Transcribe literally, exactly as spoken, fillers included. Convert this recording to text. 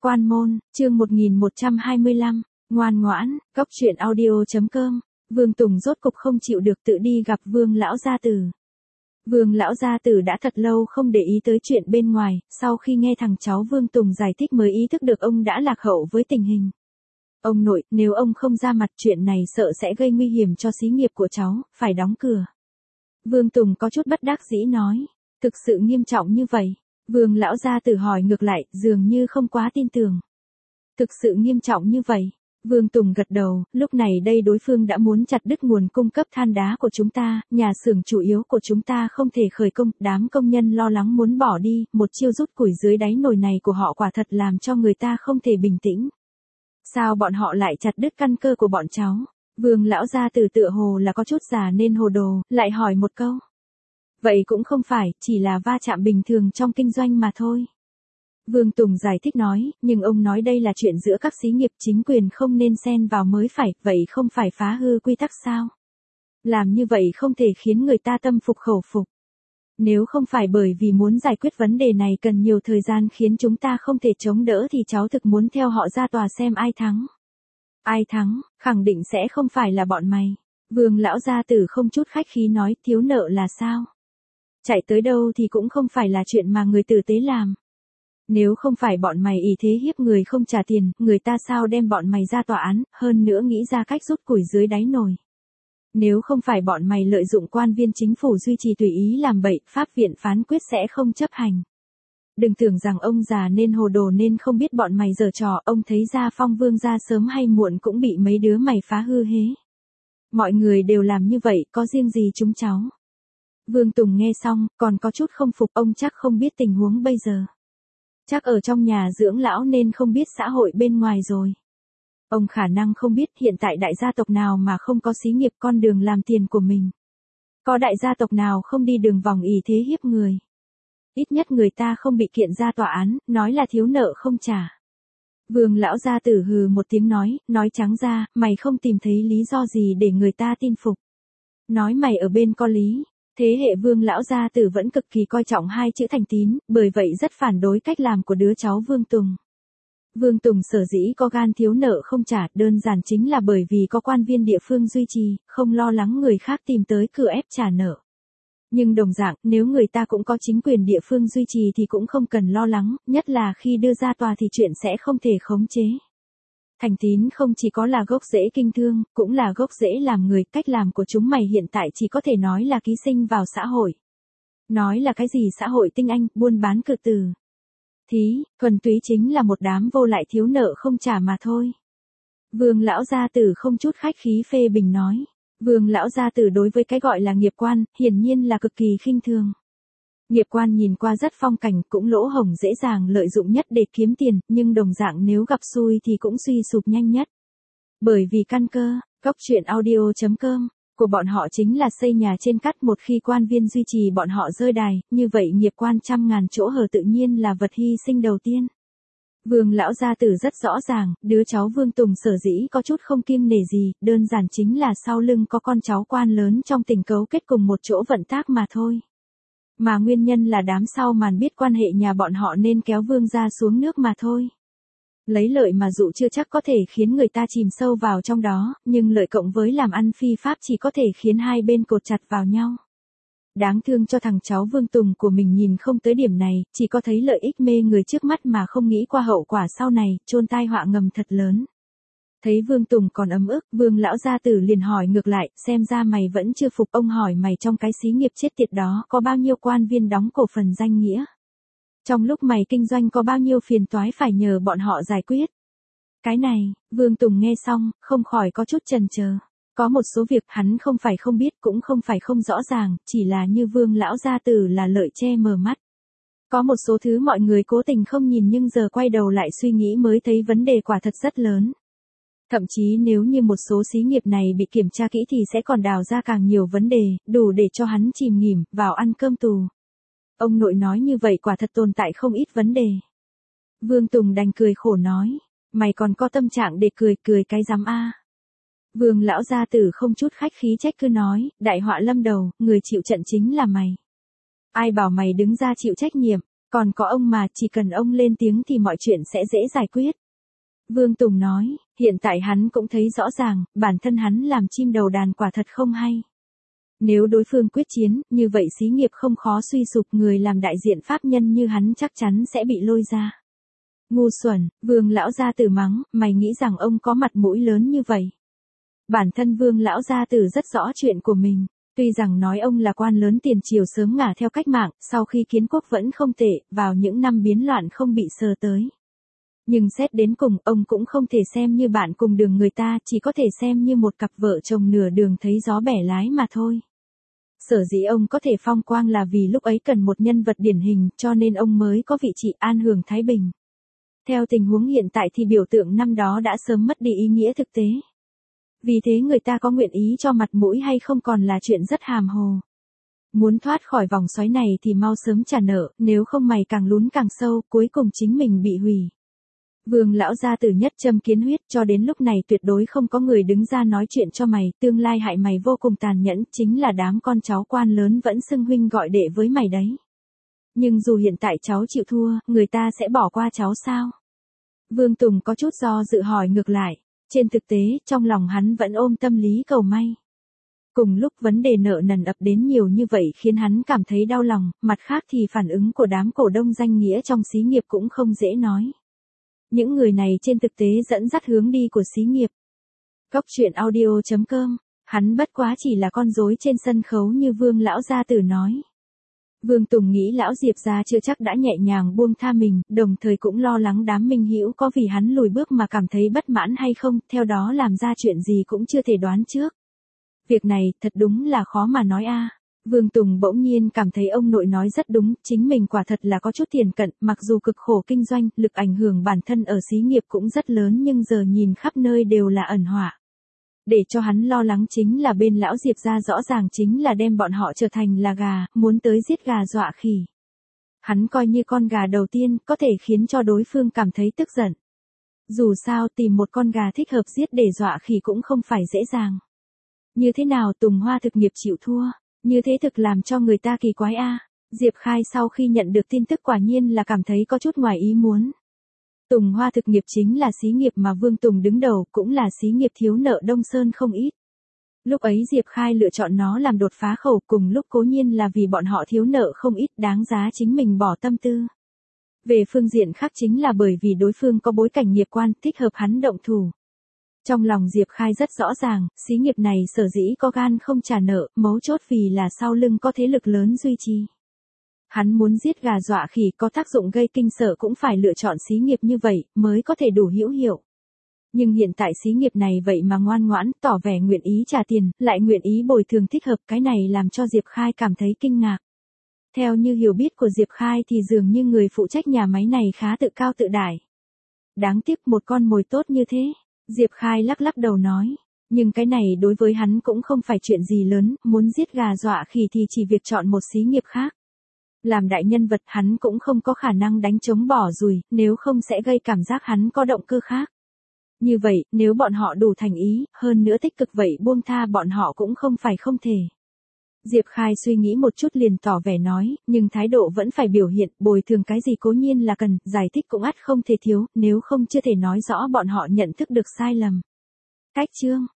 Quan môn, chương một nghìn một trăm hai mươi lăm, ngoan ngoãn, cốc truyện audio chấm com. Vương Tùng rốt cục không chịu được tự đi gặp Vương lão gia tử. Vương lão gia tử đã thật lâu không để ý tới chuyện bên ngoài, sau khi nghe thằng cháu Vương Tùng giải thích mới ý thức được ông đã lạc hậu với tình hình. Ông nội, nếu ông không ra mặt chuyện này sợ sẽ gây nguy hiểm cho xí nghiệp của cháu, phải đóng cửa. Vương Tùng có chút bất đắc dĩ nói, thực sự nghiêm trọng như vậy. Vương lão gia tử hỏi ngược lại, dường như không quá tin tưởng. Thực sự nghiêm trọng như vậy. Vương Tùng gật đầu, lúc này đây đối phương đã muốn chặt đứt nguồn cung cấp than đá của chúng ta, nhà xưởng chủ yếu của chúng ta không thể khởi công, đám công nhân lo lắng muốn bỏ đi, một chiêu rút củi dưới đáy nồi này của họ quả thật làm cho người ta không thể bình tĩnh. Sao bọn họ lại chặt đứt căn cơ của bọn cháu? Vương lão gia tử tựa hồ là có chút già nên hồ đồ, lại hỏi một câu. Vậy cũng không phải, chỉ là va chạm bình thường trong kinh doanh mà thôi. Vương Tùng giải thích nói, nhưng ông nói đây là chuyện giữa các xí nghiệp, chính quyền không nên xen vào mới phải, vậy không phải phá hư quy tắc sao? Làm như vậy không thể khiến người ta tâm phục khẩu phục. Nếu không phải bởi vì muốn giải quyết vấn đề này cần nhiều thời gian khiến chúng ta không thể chống đỡ thì cháu thực muốn theo họ ra tòa xem ai thắng. Ai thắng, khẳng định sẽ không phải là bọn mày. Vương lão gia tử không chút khách khí nói, thiếu nợ là sao? Chạy tới đâu thì cũng không phải là chuyện mà người tử tế làm. Nếu không phải bọn mày ỷ thế hiếp người không trả tiền, người ta sao đem bọn mày ra tòa án, hơn nữa nghĩ ra cách rút củi dưới đáy nồi. Nếu không phải bọn mày lợi dụng quan viên chính phủ duy trì tùy ý làm bậy, pháp viện phán quyết sẽ không chấp hành. Đừng tưởng rằng ông già nên hồ đồ nên không biết bọn mày giở trò, ông thấy Gia Phong Vương gia sớm hay muộn cũng bị mấy đứa mày phá hư hế. Mọi người đều làm như vậy, có riêng gì chúng cháu. Vương Tùng nghe xong, còn có chút không phục, ông chắc không biết tình huống bây giờ. Chắc ở trong nhà dưỡng lão nên không biết xã hội bên ngoài rồi. Ông khả năng không biết hiện tại đại gia tộc nào mà không có xí nghiệp con đường làm tiền của mình. Có đại gia tộc nào không đi đường vòng ỷ thế hiếp người. Ít nhất người ta không bị kiện ra tòa án, nói là thiếu nợ không trả. Vương lão gia tử hừ một tiếng nói, nói trắng ra, mày không tìm thấy lý do gì để người ta tin phục. Nói mày ở bên có lý. Thế hệ Vương lão gia tử vẫn cực kỳ coi trọng hai chữ thành tín, bởi vậy rất phản đối cách làm của đứa cháu Vương Tùng. Vương Tùng sở dĩ có gan thiếu nợ không trả, đơn giản chính là bởi vì có quan viên địa phương duy trì, không lo lắng người khác tìm tới cửa ép trả nợ. Nhưng đồng dạng, nếu người ta cũng có chính quyền địa phương duy trì thì cũng không cần lo lắng, nhất là khi đưa ra tòa thì chuyện sẽ không thể khống chế. Thành tín không chỉ có là gốc rễ kinh thương, cũng là gốc rễ làm người, cách làm của chúng mày hiện tại chỉ có thể nói là ký sinh vào xã hội. Nói là cái gì xã hội tinh anh, buôn bán cự từ. Thí, thuần túy chính là một đám vô lại thiếu nợ không trả mà thôi. Vương lão gia tử không chút khách khí phê bình nói. Vương lão gia tử đối với cái gọi là nghiệp quan, hiển nhiên là cực kỳ khinh thường. Nghiệp quan nhìn qua rất phong cảnh, cũng lỗ hổng dễ dàng lợi dụng nhất để kiếm tiền, nhưng đồng dạng nếu gặp xui thì cũng suy sụp nhanh nhất. Bởi vì căn cơ, cốc truyện audio chấm com, của bọn họ chính là xây nhà trên cát, một khi quan viên duy trì bọn họ rơi đài, như vậy nghiệp quan trăm ngàn chỗ hở tự nhiên là vật hy sinh đầu tiên. Vương lão gia tử rất rõ ràng, đứa cháu Vương Tùng sở dĩ có chút không kiêng nể gì, đơn giản chính là sau lưng có con cháu quan lớn trong tình cấu kết cùng một chỗ vận tác mà thôi. Mà nguyên nhân là đám sau màn biết quan hệ nhà bọn họ nên kéo Vương gia xuống nước mà thôi. Lấy lợi mà dụ chưa chắc có thể khiến người ta chìm sâu vào trong đó, nhưng lợi cộng với làm ăn phi pháp chỉ có thể khiến hai bên cột chặt vào nhau. Đáng thương cho thằng cháu Vương Tùng của mình nhìn không tới điểm này, chỉ có thấy lợi ích mê người trước mắt mà không nghĩ qua hậu quả sau này, chôn tai họa ngầm thật lớn. Thấy Vương Tùng còn ấm ức, Vương lão gia tử liền hỏi ngược lại, xem ra mày vẫn chưa phục. Ông hỏi mày trong cái xí nghiệp chết tiệt đó có bao nhiêu quan viên đóng cổ phần danh nghĩa. Trong lúc mày kinh doanh có bao nhiêu phiền toái phải nhờ bọn họ giải quyết. Cái này, Vương Tùng nghe xong, không khỏi có chút chần chờ. Có một số việc hắn không phải không biết cũng không phải không rõ ràng, chỉ là như Vương lão gia tử là lợi che mờ mắt. Có một số thứ mọi người cố tình không nhìn nhưng giờ quay đầu lại suy nghĩ mới thấy vấn đề quả thật rất lớn. Thậm chí nếu như một số xí nghiệp này bị kiểm tra kỹ thì sẽ còn đào ra càng nhiều vấn đề, đủ để cho hắn chìm nghỉm, vào ăn cơm tù. Ông nội nói như vậy quả thật tồn tại không ít vấn đề. Vương Tùng đành cười khổ nói, mày còn có tâm trạng để cười, cười cái rắm a. Vương lão gia tử không chút khách khí trách cứ nói, đại họa lâm đầu, người chịu trận chính là mày. Ai bảo mày đứng ra chịu trách nhiệm, Còn có ông mà, chỉ cần ông lên tiếng thì mọi chuyện sẽ dễ giải quyết. Vương Tùng nói, hiện tại hắn cũng thấy rõ ràng, bản thân hắn làm chim đầu đàn quả thật không hay. Nếu đối phương quyết chiến, như vậy xí nghiệp không khó suy sụp, người làm đại diện pháp nhân như hắn chắc chắn sẽ bị lôi ra. Ngu xuẩn, Vương lão gia tử mắng, mày nghĩ rằng ông có mặt mũi lớn như vậy. Bản thân Vương lão gia tử rất rõ chuyện của mình, tuy rằng nói ông là quan lớn tiền triều sớm ngả theo cách mạng, sau khi kiến quốc vẫn không tệ, vào những năm biến loạn không bị sờ tới. Nhưng xét đến cùng, ông cũng không thể xem như bạn cùng đường người ta, chỉ có thể xem như một cặp vợ chồng nửa đường thấy gió bẻ lái mà thôi. Sở dĩ ông có thể phong quang là vì lúc ấy cần một nhân vật điển hình, cho nên ông mới có vị trị an hưởng thái bình. Theo tình huống hiện tại thì biểu tượng năm đó đã sớm mất đi ý nghĩa thực tế. Vì thế người ta có nguyện ý cho mặt mũi hay không còn là chuyện rất hàm hồ. Muốn thoát khỏi vòng xoáy này thì mau sớm trả nợ, nếu không mày càng lún càng sâu, cuối cùng chính mình bị hủy. Vương lão gia tử nhất châm kiến huyết, cho đến lúc này tuyệt đối không có người đứng ra nói chuyện cho mày, tương lai hại mày vô cùng tàn nhẫn, chính là đám con cháu quan lớn vẫn xưng huynh gọi đệ với mày đấy. Nhưng dù hiện tại cháu chịu thua, người ta sẽ bỏ qua cháu sao? Vương Tùng có chút do dự hỏi ngược lại, trên thực tế, trong lòng hắn vẫn ôm tâm lý cầu may. Cùng lúc vấn đề nợ nần ập đến nhiều như vậy khiến hắn cảm thấy đau lòng, mặt khác thì phản ứng của đám cổ đông danh nghĩa trong xí nghiệp cũng không dễ nói. Những người này trên thực tế dẫn dắt hướng đi của xí nghiệp. Góc truyện audio chấm com, hắn bất quá chỉ là con rối trên sân khấu như Vương lão gia tử nói. Vương Tùng nghĩ lão Diệp gia chưa chắc đã nhẹ nhàng buông tha mình, đồng thời cũng lo lắng đám minh hữu có vì hắn lùi bước mà cảm thấy bất mãn hay không, theo đó làm ra chuyện gì cũng chưa thể đoán trước. Việc này thật đúng là khó mà nói a. Vương Tùng bỗng nhiên cảm thấy ông nội nói rất đúng, chính mình quả thật là có chút tiền cận, mặc dù cực khổ kinh doanh, lực ảnh hưởng bản thân ở xí nghiệp cũng rất lớn nhưng giờ nhìn khắp nơi đều là ẩn họa. Để cho hắn lo lắng chính là bên lão Diệp gia rõ ràng chính là đem bọn họ trở thành là gà, muốn tới giết gà dọa khỉ. Hắn coi như con gà đầu tiên, có thể khiến cho đối phương cảm thấy tức giận. Dù sao tìm một con gà thích hợp giết để dọa khỉ cũng không phải dễ dàng. Như thế nào Tùng Hoa thực nghiệp chịu thua? Như thế thực làm cho người ta kỳ quái a. Diệp Khai sau khi nhận được tin tức quả nhiên là cảm thấy có chút ngoài ý muốn. Tùng Hoa thực nghiệp chính là xí nghiệp mà Vương Tùng đứng đầu, cũng là xí nghiệp thiếu nợ Đông Sơn không ít. Lúc ấy Diệp Khai lựa chọn nó làm đột phá khẩu, cùng lúc cố nhiên là vì bọn họ thiếu nợ không ít, đáng giá chính mình bỏ tâm tư. Về phương diện khác chính là bởi vì đối phương có bối cảnh nghiệp quan, thích hợp hắn động thủ. Trong lòng Diệp Khai rất rõ ràng, xí nghiệp này sở dĩ có gan không trả nợ, mấu chốt vì là sau lưng có thế lực lớn duy trì. Hắn muốn giết gà dọa khỉ có tác dụng gây kinh sợ cũng phải lựa chọn xí nghiệp như vậy, mới có thể đủ hữu hiệu. Nhưng hiện tại xí nghiệp này vậy mà ngoan ngoãn, tỏ vẻ nguyện ý trả tiền, lại nguyện ý bồi thường thích hợp, cái này làm cho Diệp Khai cảm thấy kinh ngạc. Theo như hiểu biết của Diệp Khai thì dường như người phụ trách nhà máy này khá tự cao tự đại. Đáng tiếc một con mồi tốt như thế. Diệp Khai lắc lắc đầu nói, nhưng cái này đối với hắn cũng không phải chuyện gì lớn, muốn giết gà dọa khỉ thì chỉ việc chọn một xí nghiệp khác. Làm đại nhân vật hắn cũng không có khả năng đánh trống bỏ rùi, nếu không sẽ gây cảm giác hắn có động cơ khác. Như vậy, nếu bọn họ đủ thành ý, hơn nữa tích cực vậy buông tha bọn họ cũng không phải không thể. Diệp Khai suy nghĩ một chút liền tỏ vẻ nói, nhưng thái độ vẫn phải biểu hiện, bồi thường cái gì cố nhiên là cần, giải thích cũng ắt không thể thiếu, nếu không chưa thể nói rõ bọn họ nhận thức được sai lầm. Cách chương